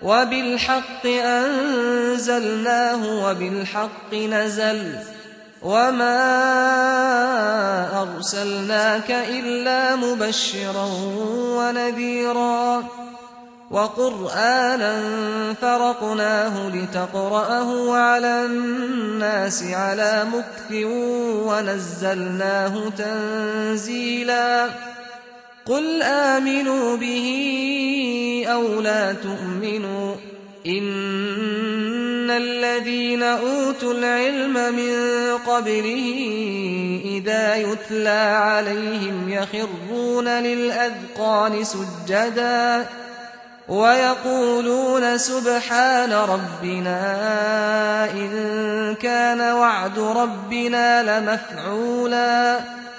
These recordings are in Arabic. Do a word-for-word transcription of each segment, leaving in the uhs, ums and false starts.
وبالحق أنزلناه وبالحق نزل وما أرسلناك إلا مبشرا ونذيرا وقرآنا فرقناه لتقرأه على الناس على مكث ونزلناه تنزيلا قل آمنوا به أو لا تؤمنوا إن الذين أوتوا العلم من قبله إذا يتلى عليهم يخرون للأذقان سجدا ويقولون سبحان ربنا إن كان وعد ربنا لمفعولا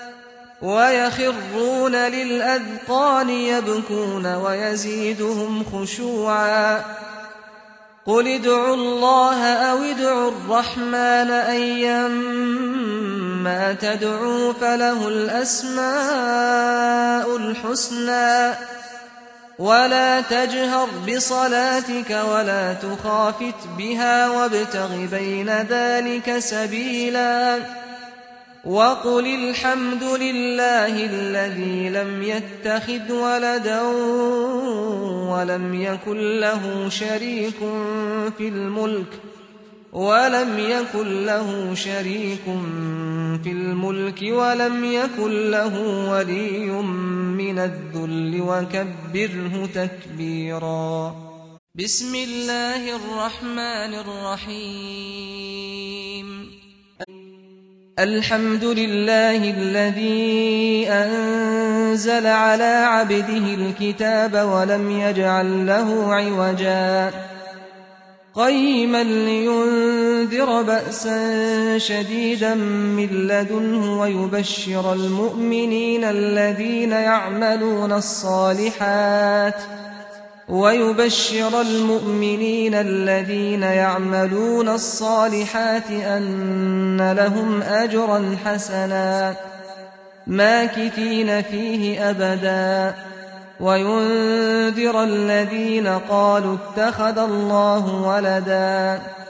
ويخرون للأذقان يبكون ويزيدهم خشوعا قل ادعوا الله أو ادعوا الرحمن أيما تدعوا فله الأسماء الحسنى ولا تجهر بصلاتك ولا تخافت بها وابتغ بين ذلك سبيلا وقل الحمد لله الذي لم يتخذ ولدا ولم يكن له شريك في الملك ولم يكن له شريك في الملك ولم يكن له ولي من الذل وكبره تكبيرا بسم الله الرحمن الرحيم الحمد لله الذي أنزل على عبده الكتاب ولم يجعل له عوجا قيما لينذر بأسا شديدا من لدنه ويبشر المؤمنين الذين يعملون الصالحات ويبشر المؤمنين الذين يعملون الصالحات أن لهم أجرا حسنا ماكثين فيه أبدا وينذر الذين قالوا اتخذ الله ولدا